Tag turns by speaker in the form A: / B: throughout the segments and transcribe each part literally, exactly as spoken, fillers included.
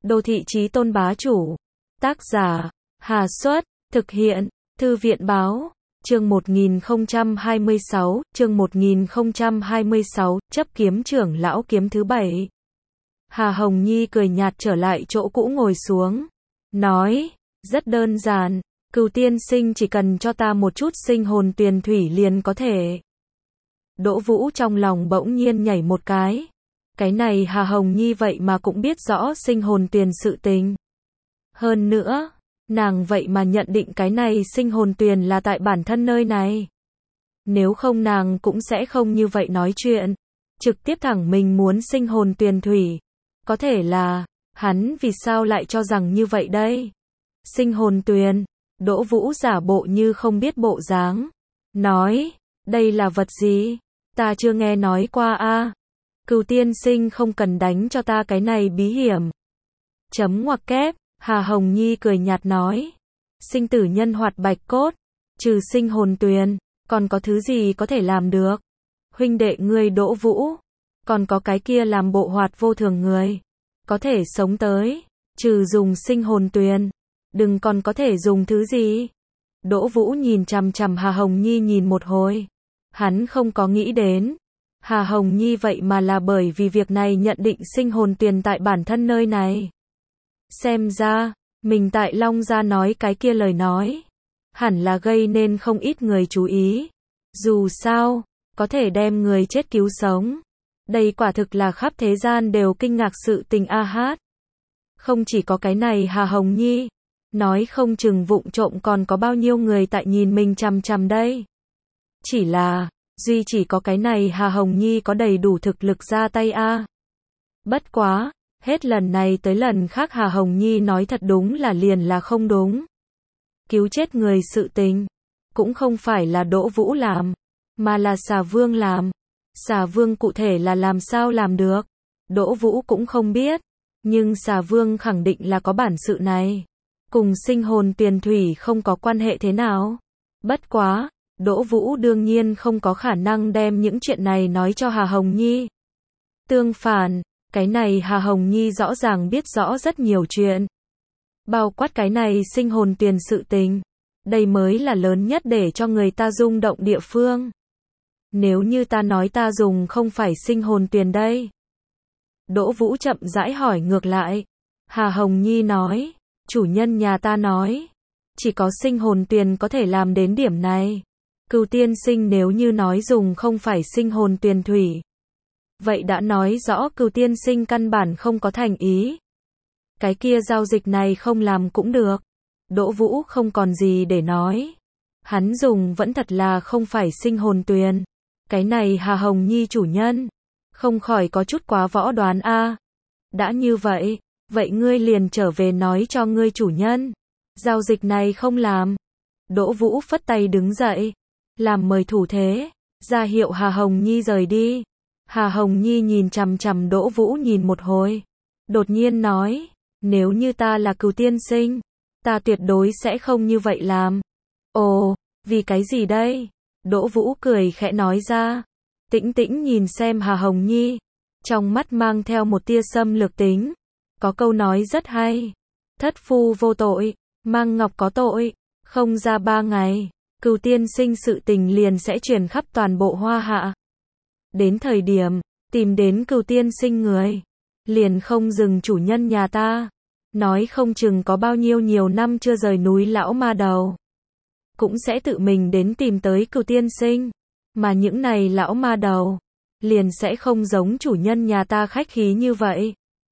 A: Đô thị chí tôn bá chủ. Tác giả, Hà Xuất, thực hiện, Thư viện báo, chương một nghìn không trăm hai mươi sáu, chương một nghìn không trăm hai mươi sáu, chấp kiếm trưởng lão kiếm thứ bảy. Hà Hồng Nhi cười nhạt trở lại chỗ cũ ngồi xuống, nói, rất đơn giản, Cửu tiên sinh chỉ cần cho ta một chút sinh hồn tuyền thủy liền có thể. Đỗ Vũ trong lòng bỗng nhiên nhảy một cái. Cái này Hà Hồng Nhi vậy mà cũng biết rõ sinh hồn tuyền sự tình. Hơn nữa, nàng vậy mà nhận định cái này sinh hồn tuyền là tại bản thân nơi này. Nếu không nàng cũng sẽ không như vậy nói chuyện. Trực tiếp thẳng mình muốn sinh hồn tuyền thủy. Có thể là, hắn vì sao lại cho rằng như vậy đây? Sinh hồn tuyền, Đỗ Vũ giả bộ như không biết bộ dáng. Nói, đây là vật gì? Ta chưa nghe nói qua a. Cửu tiên sinh không cần đánh cho ta cái này bí hiểm. Chấm ngoặc kép, Hà Hồng Nhi cười nhạt nói. Sinh tử nhân hoạt bạch cốt, trừ sinh hồn tuyền, còn có thứ gì có thể làm được? Huynh đệ ngươi Đỗ Vũ, còn có cái kia làm bộ hoạt vô thường người, có thể sống tới, trừ dùng sinh hồn tuyền, đừng còn có thể dùng thứ gì? Đỗ Vũ nhìn chằm chằm Hà Hồng Nhi nhìn một hồi. Hắn không có nghĩ đến. Hà Hồng Nhi vậy mà là bởi vì việc này nhận định sinh hồn tuyền tại bản thân nơi này. Xem ra, mình tại Long Gia nói cái kia lời nói, hẳn là gây nên không ít người chú ý. Dù sao, có thể đem người chết cứu sống. Đây quả thực là khắp thế gian đều kinh ngạc sự tình a hát. Không chỉ có cái này Hà Hồng Nhi, nói không chừng vụng trộm còn có bao nhiêu người tại nhìn mình chằm chằm đây. Chỉ là, duy chỉ có cái này Hà Hồng Nhi có đầy đủ thực lực ra tay a. Bất quá, hết lần này tới lần khác Hà Hồng Nhi nói thật đúng là liền là không đúng. Cứu chết người sự tình, cũng không phải là Đỗ Vũ làm, mà là Xà Vương làm. Xà Vương cụ thể là làm sao làm được, Đỗ Vũ cũng không biết, nhưng Xà Vương khẳng định là có bản sự này. Cùng sinh hồn tuyền thủy không có quan hệ thế nào. Bất quá, Đỗ Vũ đương nhiên không có khả năng đem những chuyện này nói cho Hà Hồng Nhi. Tương phản, cái này Hà Hồng Nhi rõ ràng biết rõ rất nhiều chuyện. Bao quát cái này sinh hồn tuyền sự tình. Đây mới là lớn nhất để cho người ta rung động địa phương. Nếu như ta nói ta dùng không phải sinh hồn tuyền đây. Đỗ Vũ chậm rãi hỏi ngược lại. Hà Hồng Nhi nói, chủ nhân nhà ta nói, chỉ có sinh hồn tuyền có thể làm đến điểm này. Cửu tiên sinh nếu như nói dùng không phải sinh hồn tuyền thủy, vậy đã nói rõ Cửu tiên sinh căn bản không có thành ý. Cái kia giao dịch này không làm cũng được. Đỗ Vũ không còn gì để nói. Hắn dùng vẫn thật là không phải sinh hồn tuyền. Cái này Hà Hồng Nhi chủ nhân, không khỏi có chút quá võ đoán a. Đã như vậy, vậy ngươi liền trở về nói cho ngươi chủ nhân, giao dịch này không làm. Đỗ Vũ phất tay đứng dậy, làm mời thủ thế, ra hiệu Hà Hồng Nhi rời đi. Hà Hồng Nhi nhìn chằm chằm Đỗ Vũ nhìn một hồi, đột nhiên nói, nếu như ta là Cửu tiên sinh, ta tuyệt đối sẽ không như vậy làm. Ồ, vì cái gì đây? Đỗ Vũ cười khẽ nói ra. Tĩnh tĩnh nhìn xem Hà Hồng Nhi, trong mắt mang theo một tia xâm lược tính. Có câu nói rất hay, thất phu vô tội, mang ngọc có tội, không ra ba ngày, Cửu tiên sinh sự tình liền sẽ truyền khắp toàn bộ Hoa Hạ. Đến thời điểm, tìm đến Cửu tiên sinh người, liền không dừng chủ nhân nhà ta, nói không chừng có bao nhiêu nhiều năm chưa rời núi lão ma đầu, cũng sẽ tự mình đến tìm tới Cửu tiên sinh, mà những này lão ma đầu, liền sẽ không giống chủ nhân nhà ta khách khí như vậy.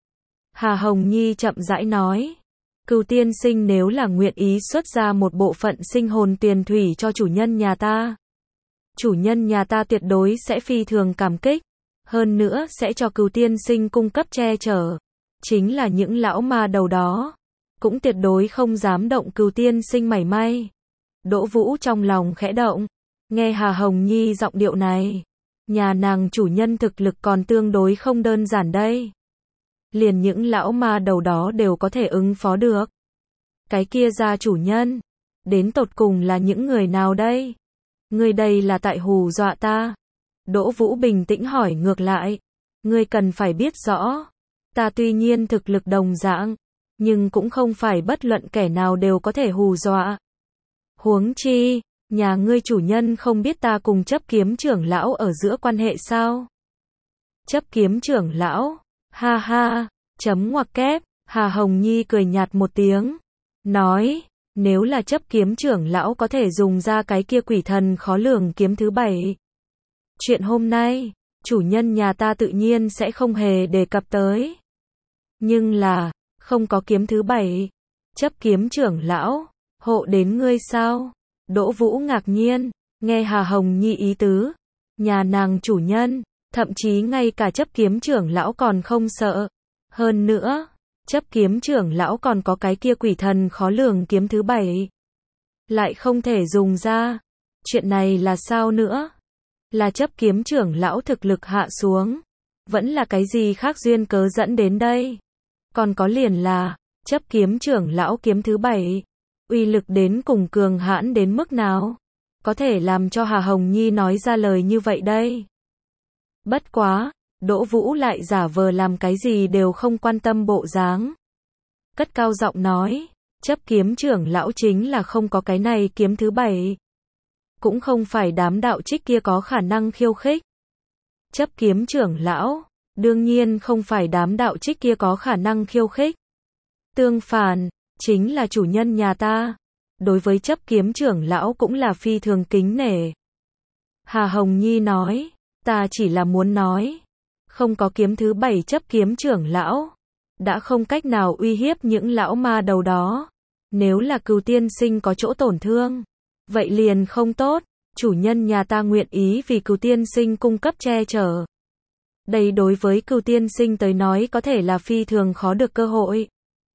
A: Hà Hồng Nhi chậm rãi nói, Cửu tiên sinh nếu là nguyện ý xuất ra một bộ phận sinh hồn tuyền thủy cho chủ nhân nhà ta, chủ nhân nhà ta tuyệt đối sẽ phi thường cảm kích, hơn nữa sẽ cho Cửu tiên sinh cung cấp che chở, chính là những lão ma đầu đó, cũng tuyệt đối không dám động Cửu tiên sinh mảy may. Đỗ Vũ trong lòng khẽ động, nghe Hà Hồng Nhi giọng điệu này, nhà nàng chủ nhân thực lực còn tương đối không đơn giản đây. Liền những lão ma đầu đó đều có thể ứng phó được. Cái kia gia chủ nhân, đến tột cùng là những người nào đây? Ngươi đây là tại hù dọa ta. Đỗ Vũ bình tĩnh hỏi ngược lại. Ngươi cần phải biết rõ, ta tuy nhiên thực lực đồng dạng, nhưng cũng không phải bất luận kẻ nào đều có thể hù dọa. Huống chi, nhà ngươi chủ nhân không biết ta cùng chấp kiếm trưởng lão ở giữa quan hệ sao? Chấp kiếm trưởng lão, ha ha, chấm ngoặc kép, Hà Hồng Nhi cười nhạt một tiếng, nói, nếu là chấp kiếm trưởng lão có thể dùng ra cái kia quỷ thần khó lường kiếm thứ bảy. Chuyện hôm nay, chủ nhân nhà ta tự nhiên sẽ không hề đề cập tới. Nhưng là, không có kiếm thứ bảy. Chấp kiếm trưởng lão, hộ đến ngươi sao? Đỗ Vũ ngạc nhiên, nghe Hà Hồng Nhi ý tứ. Nhà nàng chủ nhân, thậm chí ngay cả chấp kiếm trưởng lão còn không sợ. Hơn nữa, chấp kiếm trưởng lão còn có cái kia quỷ thần khó lường kiếm thứ bảy. Lại không thể dùng ra. Chuyện này là sao nữa? Là chấp kiếm trưởng lão thực lực hạ xuống. Vẫn là cái gì khác duyên cớ dẫn đến đây? Còn có liền là, chấp kiếm trưởng lão kiếm thứ bảy. Uy lực đến cùng cường hãn đến mức nào? Có thể làm cho Hà Hồng Nhi nói ra lời như vậy đây. Bất quá, Đỗ Vũ lại giả vờ làm cái gì đều không quan tâm bộ dáng. Cất cao giọng nói, chấp kiếm trưởng lão chính là không có cái này kiếm thứ bảy. Cũng không phải đám đạo trích kia có khả năng khiêu khích. Chấp kiếm trưởng lão, đương nhiên không phải đám đạo trích kia có khả năng khiêu khích. Tương phản, chính là chủ nhân nhà ta. Đối với chấp kiếm trưởng lão cũng là phi thường kính nể. Hà Hồng Nhi nói, ta chỉ là muốn nói, không có kiếm thứ bảy chấp kiếm trưởng lão, đã không cách nào uy hiếp những lão ma đầu đó. Nếu là Cửu tiên sinh có chỗ tổn thương, vậy liền không tốt, chủ nhân nhà ta nguyện ý vì Cửu tiên sinh cung cấp che chở. Đây đối với Cửu tiên sinh tới nói có thể là phi thường khó được cơ hội.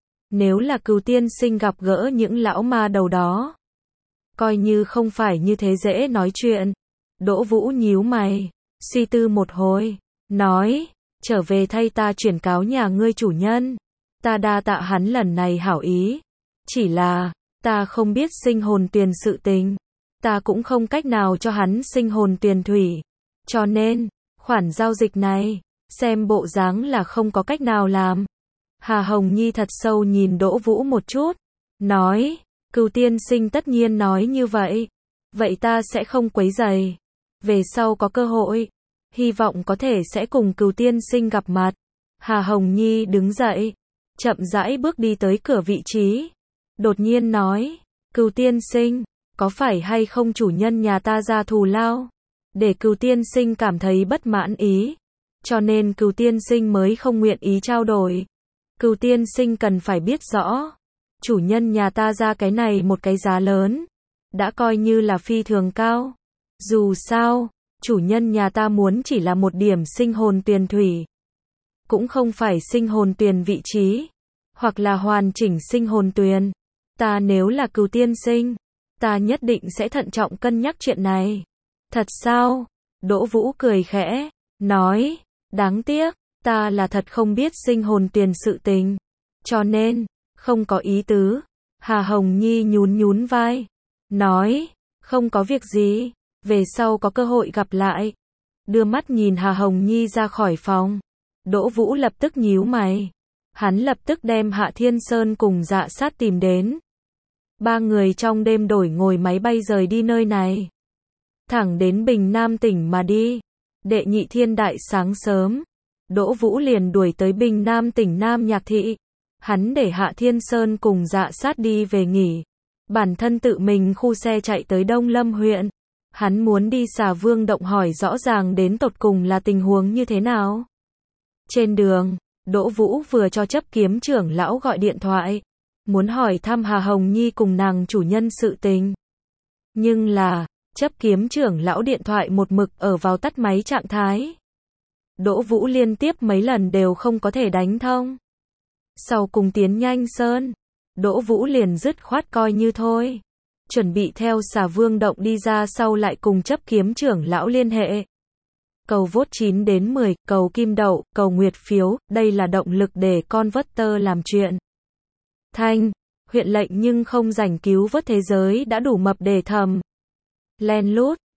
A: Nếu là Cửu tiên sinh gặp gỡ những lão ma đầu đó, coi như không phải như thế dễ nói chuyện. Đỗ Vũ nhíu mày, suy tư một hồi, nói, trở về thay ta chuyển cáo nhà ngươi chủ nhân. Ta đa tạ hắn lần này hảo ý. Chỉ là, ta không biết sinh hồn tuyền sự tình. Ta cũng không cách nào cho hắn sinh hồn tuyền thủy. Cho nên, khoản giao dịch này, xem bộ dáng là không có cách nào làm. Hà Hồng Nhi thật sâu nhìn Đỗ Vũ một chút, nói, Cửu tiên sinh tất nhiên nói như vậy. Vậy ta sẽ không quấy rầy. Về sau có cơ hội, hy vọng có thể sẽ cùng Cửu tiên sinh gặp mặt. Hà Hồng Nhi đứng dậy, chậm rãi bước đi tới cửa vị trí. Đột nhiên nói, Cửu tiên sinh, có phải hay không chủ nhân nhà ta ra thù lao, để Cửu tiên sinh cảm thấy bất mãn ý, cho nên Cửu tiên sinh mới không nguyện ý trao đổi. Cửu tiên sinh cần phải biết rõ, chủ nhân nhà ta ra cái này một cái giá lớn, đã coi như là phi thường cao. Dù sao, chủ nhân nhà ta muốn chỉ là một điểm sinh hồn tuyền thủy, cũng không phải sinh hồn tuyền vị trí, hoặc là hoàn chỉnh sinh hồn tuyền. Ta nếu là Cửu tiên sinh, ta nhất định sẽ thận trọng cân nhắc chuyện này. Thật sao? Đỗ Vũ cười khẽ, nói, đáng tiếc, ta là thật không biết sinh hồn tuyền sự tình, cho nên, không có ý tứ. Hà Hồng Nhi nhún nhún vai, nói, không có việc gì, về sau có cơ hội gặp lại. Đưa mắt nhìn Hà Hồng Nhi ra khỏi phòng, Đỗ Vũ lập tức nhíu mày. Hắn lập tức đem Hạ Thiên Sơn cùng Dạ Sát tìm đến. Ba người trong đêm đổi ngồi máy bay rời đi nơi này, thẳng đến Bình Nam tỉnh mà đi. Đệ nhị thiên đại sáng sớm, Đỗ Vũ liền đuổi tới Bình Nam tỉnh Nam Nhạc Thị. Hắn để Hạ Thiên Sơn cùng Dạ Sát đi về nghỉ, bản thân tự mình khu xe chạy tới Đông Lâm huyện. Hắn muốn đi Xà Vương động hỏi rõ ràng đến tột cùng là tình huống như thế nào. Trên đường, Đỗ Vũ vừa cho chấp kiếm trưởng lão gọi điện thoại, muốn hỏi thăm Hà Hồng Nhi cùng nàng chủ nhân sự tình. Nhưng là, chấp kiếm trưởng lão điện thoại một mực ở vào tắt máy trạng thái. Đỗ Vũ liên tiếp mấy lần đều không có thể đánh thông. Sau cùng tiến nhanh sơn, Đỗ Vũ liền dứt khoát coi như thôi. Chuẩn bị theo Xà Vương động đi ra sau lại cùng chấp kiếm trưởng lão liên hệ. Cầu vote chín đến mười, cầu kim đậu, cầu nguyệt phiếu, đây là động lực để con vớt tơ làm chuyện. Thanh, huyện lệnh nhưng không rảnh cứu vớt thế giới đã đủ mập để thầm. Len lút,